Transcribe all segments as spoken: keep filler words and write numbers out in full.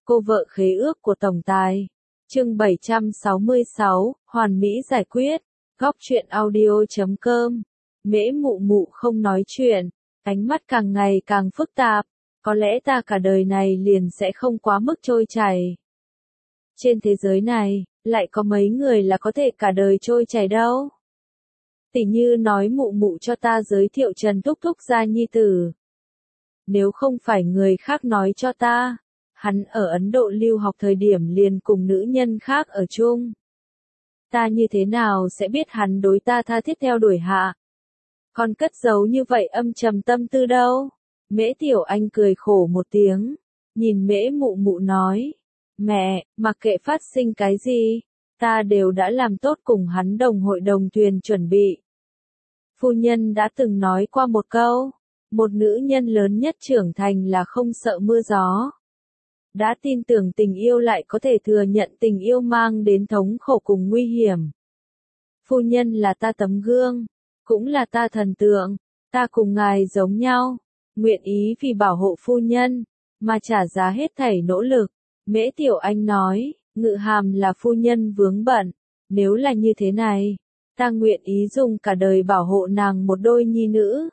Cô vợ khế ước của tổng tài. Chương bảy trăm sáu mươi sáu, hoàn mỹ giải quyết. Góc truyện audio chấm com. Mễ Mụ Mụ không nói chuyện, ánh mắt càng ngày càng phức tạp. Có lẽ ta cả đời này liền sẽ không quá mức trôi chảy. Trên thế giới này, lại có mấy người là có thể cả đời trôi chảy đâu. Tỉ như nói Mụ Mụ cho ta giới thiệu Trần Thúc Thúc gia nhi tử. Nếu không phải người khác nói cho ta, hắn ở Ấn Độ lưu học thời điểm liền cùng nữ nhân khác ở chung. Ta như thế nào sẽ biết hắn đối ta tha thiết theo đuổi hạ? Còn cất giấu như vậy âm trầm tâm tư đâu? Mễ Tiểu Anh cười khổ một tiếng, nhìn Mễ Mụ Mụ nói, mẹ, mặc kệ phát sinh cái gì, ta đều đã làm tốt cùng hắn đồng hội đồng thuyền chuẩn bị. Phu nhân đã từng nói qua một câu, một nữ nhân lớn nhất trưởng thành là không sợ mưa gió. Đã tin tưởng tình yêu lại có thể thừa nhận tình yêu mang đến thống khổ cùng nguy hiểm. Phu nhân là ta tấm gương, cũng là ta thần tượng, ta cùng ngài giống nhau, nguyện ý vì bảo hộ phu nhân, mà trả giá hết thảy nỗ lực. Mễ Tiểu Anh nói, Ngự Hàm là phu nhân vướng bận, nếu là như thế này, ta nguyện ý dùng cả đời bảo hộ nàng một đôi nhi nữ.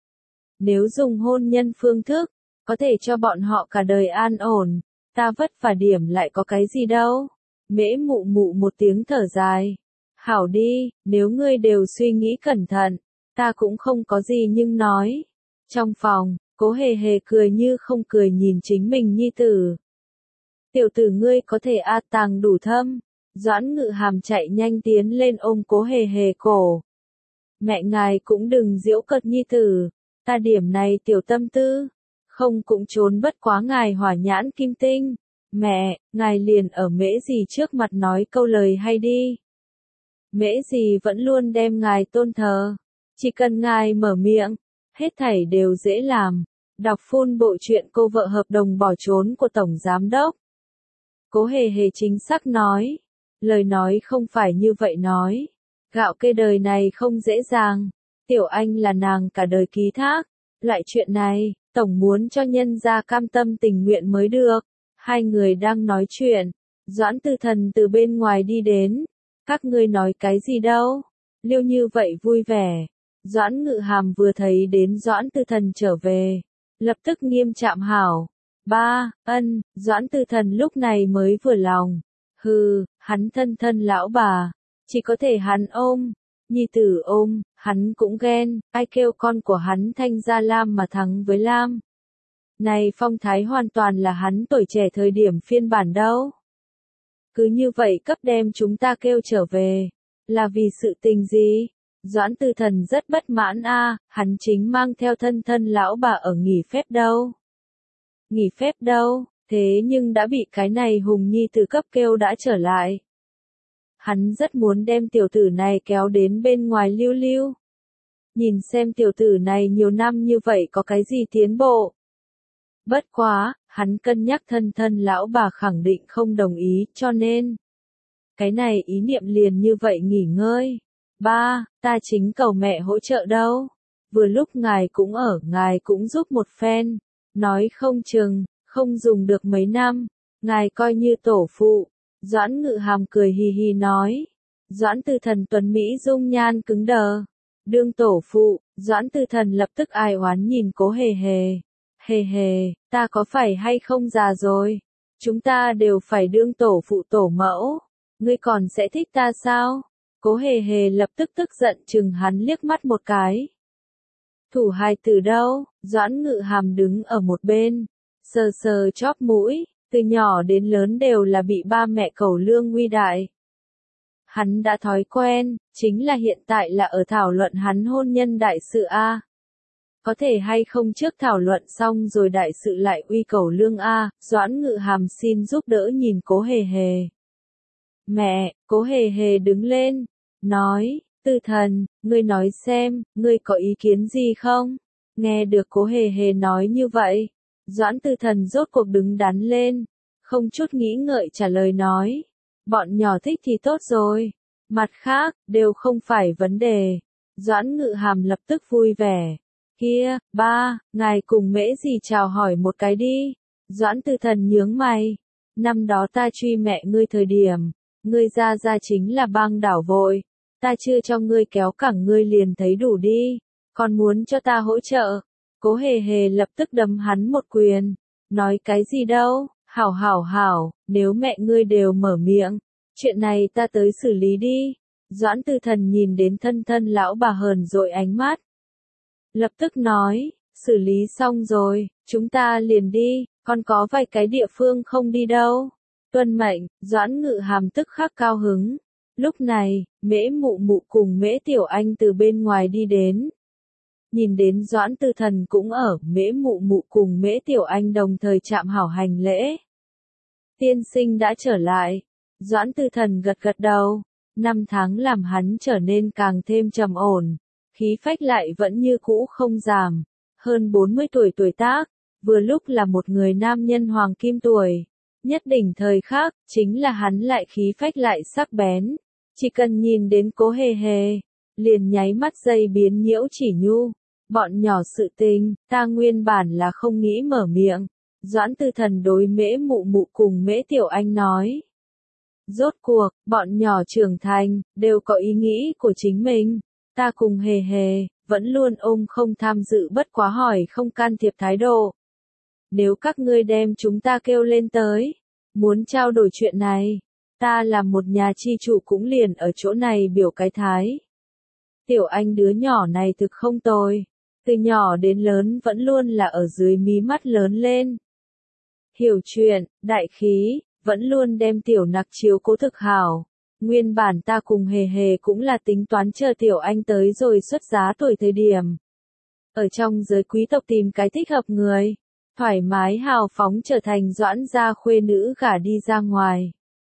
Nếu dùng hôn nhân phương thức, có thể cho bọn họ cả đời an ổn, ta vất vả điểm lại có cái gì đâu. Mễ Mụ Mụ một tiếng thở dài. Hảo đi, nếu ngươi đều suy nghĩ cẩn thận, ta cũng không có gì nhưng nói. Trong phòng, Cố Hề Hề cười như không cười nhìn chính mình nhi tử. Tiểu tử ngươi có thể a tàng đủ thâm. Doãn Ngự Hàm chạy nhanh tiến lên ôm Cố Hề Hề cổ. Mẹ ngài cũng đừng giễu cợt nhi tử, ta điểm này tiểu tâm tư, không cũng trốn bất quá ngài hỏa nhãn kim tinh. Mẹ, ngài liền ở Mễ Dì trước mặt nói câu lời hay đi. Mễ Dì vẫn luôn đem ngài tôn thờ, chỉ cần ngài mở miệng, hết thảy đều dễ làm. Đọc phun bộ truyện cô vợ hợp đồng bỏ trốn của Tổng Giám Đốc. Cố Hề Hề chính xác nói, lời nói không phải như vậy nói. Gạo kê đời này không dễ dàng, Tiểu Anh là nàng cả đời ký thác. Loại chuyện này, Tổng muốn cho nhân gia cam tâm tình nguyện mới được. Hai người đang nói chuyện, Doãn Tư Thần từ bên ngoài đi đến. Các ngươi nói cái gì đâu? Liêu như vậy vui vẻ. Doãn Ngự Hàm vừa thấy đến Doãn Tư Thần trở về, lập tức nghiêm trạm hảo. Ba, ân, Doãn Tư Thần lúc này mới vừa lòng. Hừ, hắn thân thân lão bà, chỉ có thể hắn ôm. Nhi tử ôm, hắn cũng ghen, ai kêu con của hắn Thanh Gia Lam mà thắng với Lam. Này phong thái hoàn toàn là hắn tuổi trẻ thời điểm phiên bản đâu. Cứ như vậy cấp đem chúng ta kêu trở về, là vì sự tình gì? Doãn Tư Thần rất bất mãn a, hắn chính mang theo thân thân lão bà ở nghỉ phép đâu. Nghỉ phép đâu, thế nhưng đã bị cái này hùng nhi tử cấp kêu đã trở lại. Hắn rất muốn đem tiểu tử này kéo đến bên ngoài lưu lưu. Nhìn xem tiểu tử này nhiều năm như vậy có cái gì tiến bộ. Bất quá, hắn cân nhắc thân thân lão bà khẳng định không đồng ý, cho nên cái này ý niệm liền như vậy nghỉ ngơi. Ba, ta chính cầu mẹ hỗ trợ đâu. Vừa lúc ngài cũng ở, ngài cũng giúp một phen. Nói không chừng, không dùng được mấy năm, ngài coi như tổ phụ. Doãn Ngự Hàm cười hì hì nói. Doãn Tư Thần tuấn Mỹ dung nhan cứng đờ. Đương tổ phụ, Doãn Tư Thần lập tức ai oán nhìn Cố Hề Hề. Hề hề, ta có phải hay không già rồi? Chúng ta đều phải đương tổ phụ tổ mẫu. Ngươi còn sẽ thích ta sao? Cố Hề Hề lập tức tức giận chừng hắn liếc mắt một cái. Thủ hài từ đâu? Doãn Ngự Hàm đứng ở một bên, sờ sờ chóp mũi, từ nhỏ đến lớn đều là bị ba mẹ cẩu lương uy đại. Hắn đã thói quen, chính là hiện tại là ở thảo luận hắn hôn nhân đại sự a. Có thể hay không trước thảo luận xong rồi đại sự lại uy cẩu lương a. Doãn Ngự Hàm xin giúp đỡ nhìn Cố Hề Hề. Mẹ, Cố Hề Hề đứng lên, nói, Tư Thần, ngươi nói xem, ngươi có ý kiến gì không? Nghe được Cố Hề Hề nói như vậy, Doãn Tư Thần rốt cuộc đứng đắn lên, không chút nghĩ ngợi trả lời nói, bọn nhỏ thích thì tốt rồi, mặt khác, đều không phải vấn đề. Doãn Ngự Hàm lập tức vui vẻ. Kia, ba, ngài cùng Mễ Dì chào hỏi một cái đi. Doãn Tư Thần nhướng mày. Năm đó ta truy mẹ ngươi thời điểm, ngươi ra ra chính là bang đảo vội, ta chưa cho ngươi kéo cẳng ngươi liền thấy đủ đi, còn muốn cho ta hỗ trợ. Cố hề hề lập tức đấm hắn một quyền, nói cái gì đâu, hảo hảo hảo, nếu mẹ ngươi đều mở miệng, chuyện này ta tới xử lý đi. Doãn Tư Thần nhìn đến thân thân lão bà hờn dỗi ánh mắt. Lập tức nói, xử lý xong rồi, chúng ta liền đi, còn có vài cái địa phương không đi đâu. Tuân mệnh, Doãn Ngự Hàm tức khắc cao hứng. Lúc này, Mễ Mụ Mụ cùng Mễ Tiểu Anh từ bên ngoài đi đến. Nhìn đến Doãn Tư Thần cũng ở, Mễ Mụ Mụ cùng Mễ Tiểu Anh đồng thời chạm hảo hành lễ. Tiên sinh đã trở lại. Doãn Tư Thần gật gật đầu. Năm tháng làm hắn trở nên càng thêm trầm ổn. Khí phách lại vẫn như cũ không giảm. Hơn bốn mươi tuổi tuổi tác, vừa lúc là một người nam nhân hoàng kim tuổi. Nhất đỉnh thời khắc, chính là hắn lại khí phách lại sắc bén. Chỉ cần nhìn đến Cố Hề Hề, liền nháy mắt dây biến nhiễu chỉ nhu. Bọn nhỏ sự tình, ta nguyên bản là không nghĩ mở miệng. Doãn Tư Thần đối Mễ Mụ Mụ cùng Mễ Tiểu Anh nói. Rốt cuộc, bọn nhỏ trưởng thành, đều có ý nghĩ của chính mình. Ta cùng Hề Hề, vẫn luôn ôm không tham dự bất quá hỏi không can thiệp thái độ. Nếu các ngươi đem chúng ta kêu lên tới, muốn trao đổi chuyện này, ta làm một nhà chi chủ cũng liền ở chỗ này biểu cái thái. Tiểu Anh đứa nhỏ này thực không tồi, từ nhỏ đến lớn vẫn luôn là ở dưới mí mắt lớn lên. Hiểu chuyện, đại khí, vẫn luôn đem Tiểu Nặc chiếu cố thực hảo. Nguyên bản ta cùng Hề Hề cũng là tính toán chờ Tiểu Anh tới rồi xuất giá tuổi thời điểm. Ở trong giới quý tộc tìm cái thích hợp người, thoải mái hào phóng trở thành Doãn gia khuê nữ gả đi ra ngoài.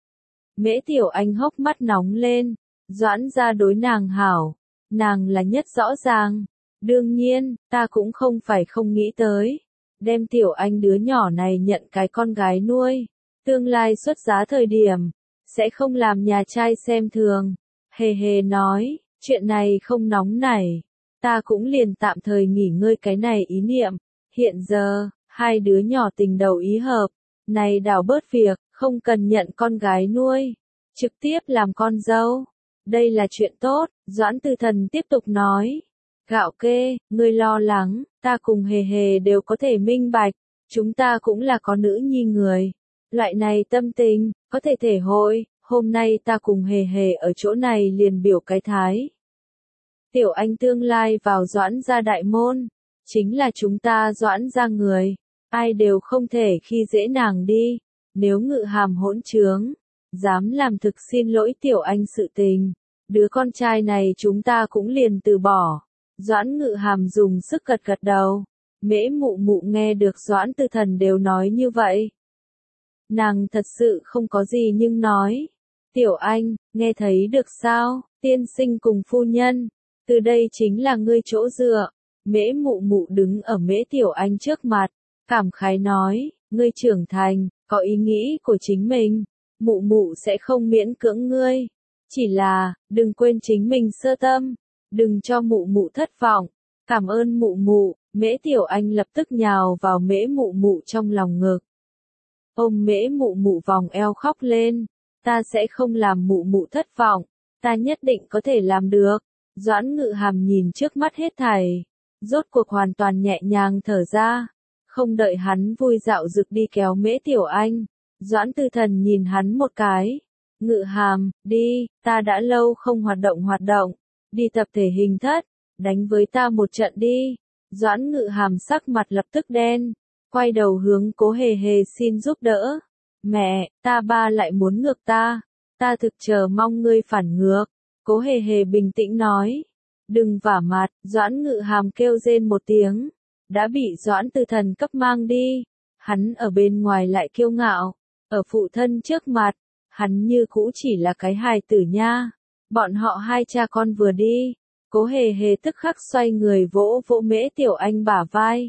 Mễ Tiểu Anh hốc mắt nóng lên, Doãn gia đối nàng hảo, nàng là nhất rõ ràng. Đương nhiên, ta cũng không phải không nghĩ tới, đem Tiểu Anh đứa nhỏ này nhận cái con gái nuôi, tương lai xuất giá thời điểm, sẽ không làm nhà trai xem thường. Hề Hề nói, chuyện này không nóng nảy, ta cũng liền tạm thời nghỉ ngơi cái này ý niệm. Hiện giờ, hai đứa nhỏ tình đầu ý hợp, này đảo bớt việc, không cần nhận con gái nuôi, trực tiếp làm con dâu. Đây là chuyện tốt, Doãn Tư Thần tiếp tục nói. Gạo kê, ngươi lo lắng, ta cùng Hề Hề đều có thể minh bạch, chúng ta cũng là có nữ nhi người. Loại này tâm tình, có thể thể hội, hôm nay ta cùng Hề Hề ở chỗ này liền biểu cái thái. Tiểu Anh tương lai vào Doãn gia đại môn, chính là chúng ta Doãn gia người, ai đều không thể khi dễ nàng đi. Nếu Ngự Hàm hỗn trướng, dám làm thực xin lỗi Tiểu Anh sự tình, đứa con trai này chúng ta cũng liền từ bỏ. Doãn Ngự Hàm dùng sức gật gật đầu. Mễ Mụ Mụ nghe được Doãn Tư Thần đều nói như vậy, nàng thật sự không có gì nhưng nói. Tiểu Anh, nghe thấy được sao, tiên sinh cùng phu nhân, từ đây chính là ngươi chỗ dựa. Mễ Mụ Mụ đứng ở Mễ Tiểu Anh trước mặt, cảm khái nói, ngươi trưởng thành, có ý nghĩ của chính mình, Mụ Mụ sẽ không miễn cưỡng ngươi. Chỉ là, đừng quên chính mình sơ tâm, đừng cho Mụ Mụ thất vọng. Cảm ơn Mụ Mụ. Mễ Tiểu Anh lập tức nhào vào Mễ Mụ Mụ trong lòng ngực. Ôm Mễ Mụ Mụ vòng eo khóc lên. Ta sẽ không làm Mụ Mụ thất vọng, ta nhất định có thể làm được. Doãn Ngự Hàm nhìn trước mắt hết thảy, rốt cuộc hoàn toàn nhẹ nhàng thở ra. Không đợi hắn vui dạo rực đi kéo Mễ Tiểu Anh, Doãn Tư Thần nhìn hắn một cái. Ngự Hàm, đi, ta đã lâu không hoạt động hoạt động, đi tập thể hình thất, đánh với ta một trận đi. Doãn Ngự Hàm sắc mặt lập tức đen, quay đầu hướng Cố Hề Hề xin giúp đỡ. Mẹ, ta ba lại muốn ngược ta, ta thực chờ mong ngươi phản ngược. Cố Hề Hề bình tĩnh nói. Đừng vả mặt, Doãn Ngự Hàm kêu rên một tiếng, đã bị Doãn Tư Thần cấp mang đi. Hắn ở bên ngoài lại kiêu ngạo, ở phụ thân trước mặt, hắn như cũ chỉ là cái hài tử nha. Bọn họ hai cha con vừa đi, Cố Hề Hề tức khắc xoay người vỗ vỗ Mễ Tiểu Anh bả vai.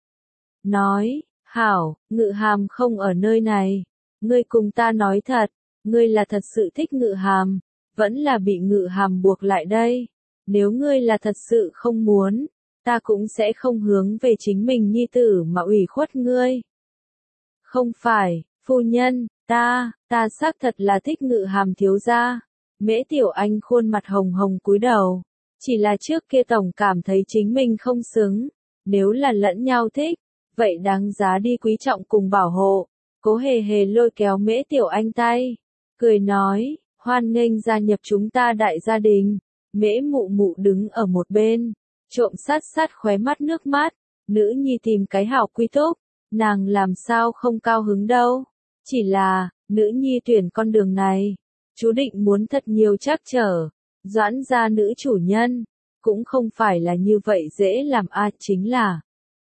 Nói, hảo, Ngự Hàm không ở nơi này. Ngươi cùng ta nói thật, ngươi là thật sự thích Ngự Hàm, vẫn là bị Ngự Hàm buộc lại đây. Nếu ngươi là thật sự không muốn, ta cũng sẽ không hướng về chính mình nhi tử mà ủy khuất ngươi. Không phải, phu nhân, Ta, ta xác thật là thích Ngự Hàm thiếu gia. Mễ Tiểu Anh khuôn mặt hồng hồng cúi đầu. Chỉ là trước kia tổng cảm thấy chính mình không xứng. Nếu là lẫn nhau thích, vậy đáng giá đi quý trọng cùng bảo hộ. Cố Hề Hề lôi kéo Mễ Tiểu Anh tay, cười nói, hoan nghênh gia nhập chúng ta đại gia đình. Mễ Mụ Mụ đứng ở một bên, trộm sát sát khóe mắt nước mắt, nữ nhi tìm cái hảo quy túc, nàng làm sao không cao hứng đâu. Chỉ là, nữ nhi tuyển con đường này, chú định muốn thật nhiều trắc trở. Doãn gia nữ chủ nhân, cũng không phải là như vậy dễ làm a, chính là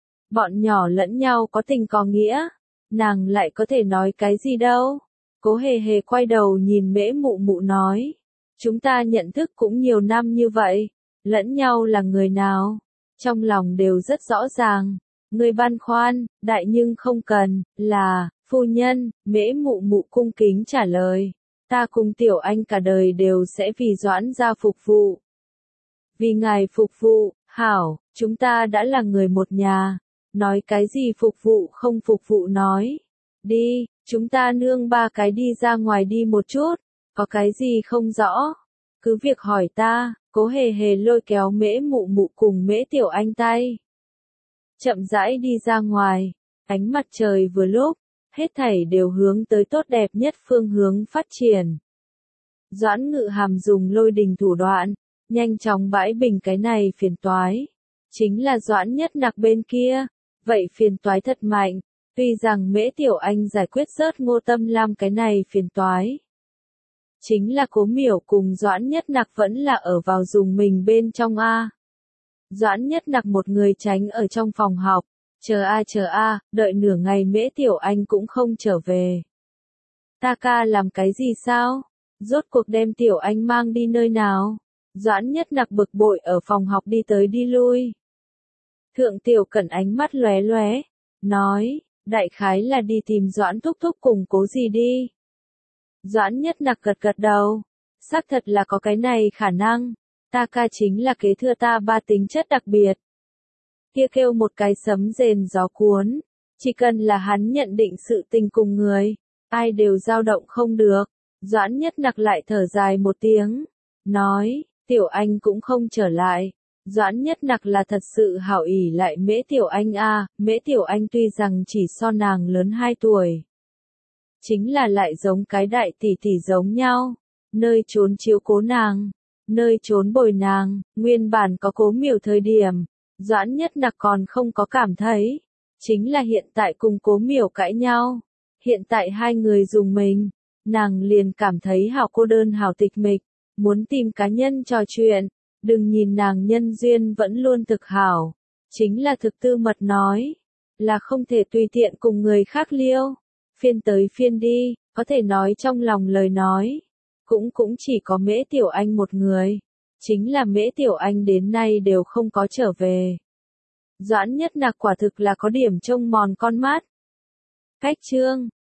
bọn nhỏ lẫn nhau có tình có nghĩa, nàng lại có thể nói cái gì đâu. Cố Hề Hề quay đầu nhìn Mễ Mụ Mụ nói, chúng ta nhận thức cũng nhiều năm như vậy, lẫn nhau là người nào, trong lòng đều rất rõ ràng. Người băn khoăn, đại nhưng không cần, là, phu nhân. Mễ Mụ Mụ cung kính trả lời, ta cùng Tiểu Anh cả đời đều sẽ vì Doãn gia phục vụ. Vì ngài phục vụ, hảo, chúng ta đã là người một nhà, nói cái gì phục vụ không phục vụ nói. Đi, chúng ta nương ba cái đi ra ngoài đi một chút, có cái gì không rõ, cứ việc hỏi ta. Cố Hề Hề lôi kéo Mễ Mụ Mụ cùng Mễ Tiểu Anh tay, chậm rãi đi ra ngoài. Ánh mặt trời vừa lúc, hết thảy đều hướng tới tốt đẹp nhất phương hướng phát triển. Doãn Ngự Hàm dùng lôi đình thủ đoạn, nhanh chóng bãi bình cái này phiền toái. Chính là Doãn Nhất Nặc bên kia, vậy phiền toái thật mạnh. Tuy rằng Mễ Tiểu Anh giải quyết rớt Ngô Tâm Lam cái này phiền toái, chính là Cố Miểu cùng Doãn Nhất Nặc vẫn là ở vào dùng mình bên trong a. Doãn Nhất Nặc một người tránh ở trong phòng học, chờ a chờ a, đợi nửa ngày Mễ Tiểu Anh cũng không trở về. Ta ca làm cái gì sao? Rốt cuộc đem Tiểu Anh mang đi nơi nào? Doãn Nhất Nặc bực bội ở phòng học đi tới đi lui. Thượng Tiểu Cẩn ánh mắt lóe lóe, nói, đại khái là đi tìm Doãn thúc thúc cùng Cố gì đi. Doãn Nhất Nặc gật gật đầu, xác thật là có cái này khả năng. Ta ca chính là kế thừa ta ba tính chất đặc biệt. Kia kêu một cái sấm rền gió cuốn, chỉ cần là hắn nhận định sự tình cùng người, ai đều dao động không được. Doãn Nhất Nặc lại thở dài một tiếng, nói, Tiểu Anh cũng không trở lại. Doãn Nhất Nặc là thật sự hảo ỷ lại Mễ Tiểu Anh a, Mễ Tiểu Anh tuy rằng chỉ so nàng lớn hai tuổi, chính là lại giống cái đại tỷ tỷ giống nhau, nơi trốn chiếu cố nàng, nơi trốn bồi nàng. Nguyên bản có Cố Miểu thời điểm, Doãn Nhất Nặc còn không có cảm thấy, chính là hiện tại cùng Cố Miểu cãi nhau, hiện tại hai người dùng mình, nàng liền cảm thấy hảo cô đơn hảo tịch mịch, muốn tìm cá nhân trò chuyện. Đừng nhìn nàng nhân duyên vẫn luôn thực hảo, chính là thực tư mật nói, là không thể tùy tiện cùng người khác liêu, phiên tới phiên đi, có thể nói trong lòng lời nói, cũng cũng chỉ có Mễ Tiểu Anh một người, chính là Mễ Tiểu Anh đến nay đều không có trở về. Doãn Nhất Nặc quả thực là có điểm trông mòn con mắt. Cách chương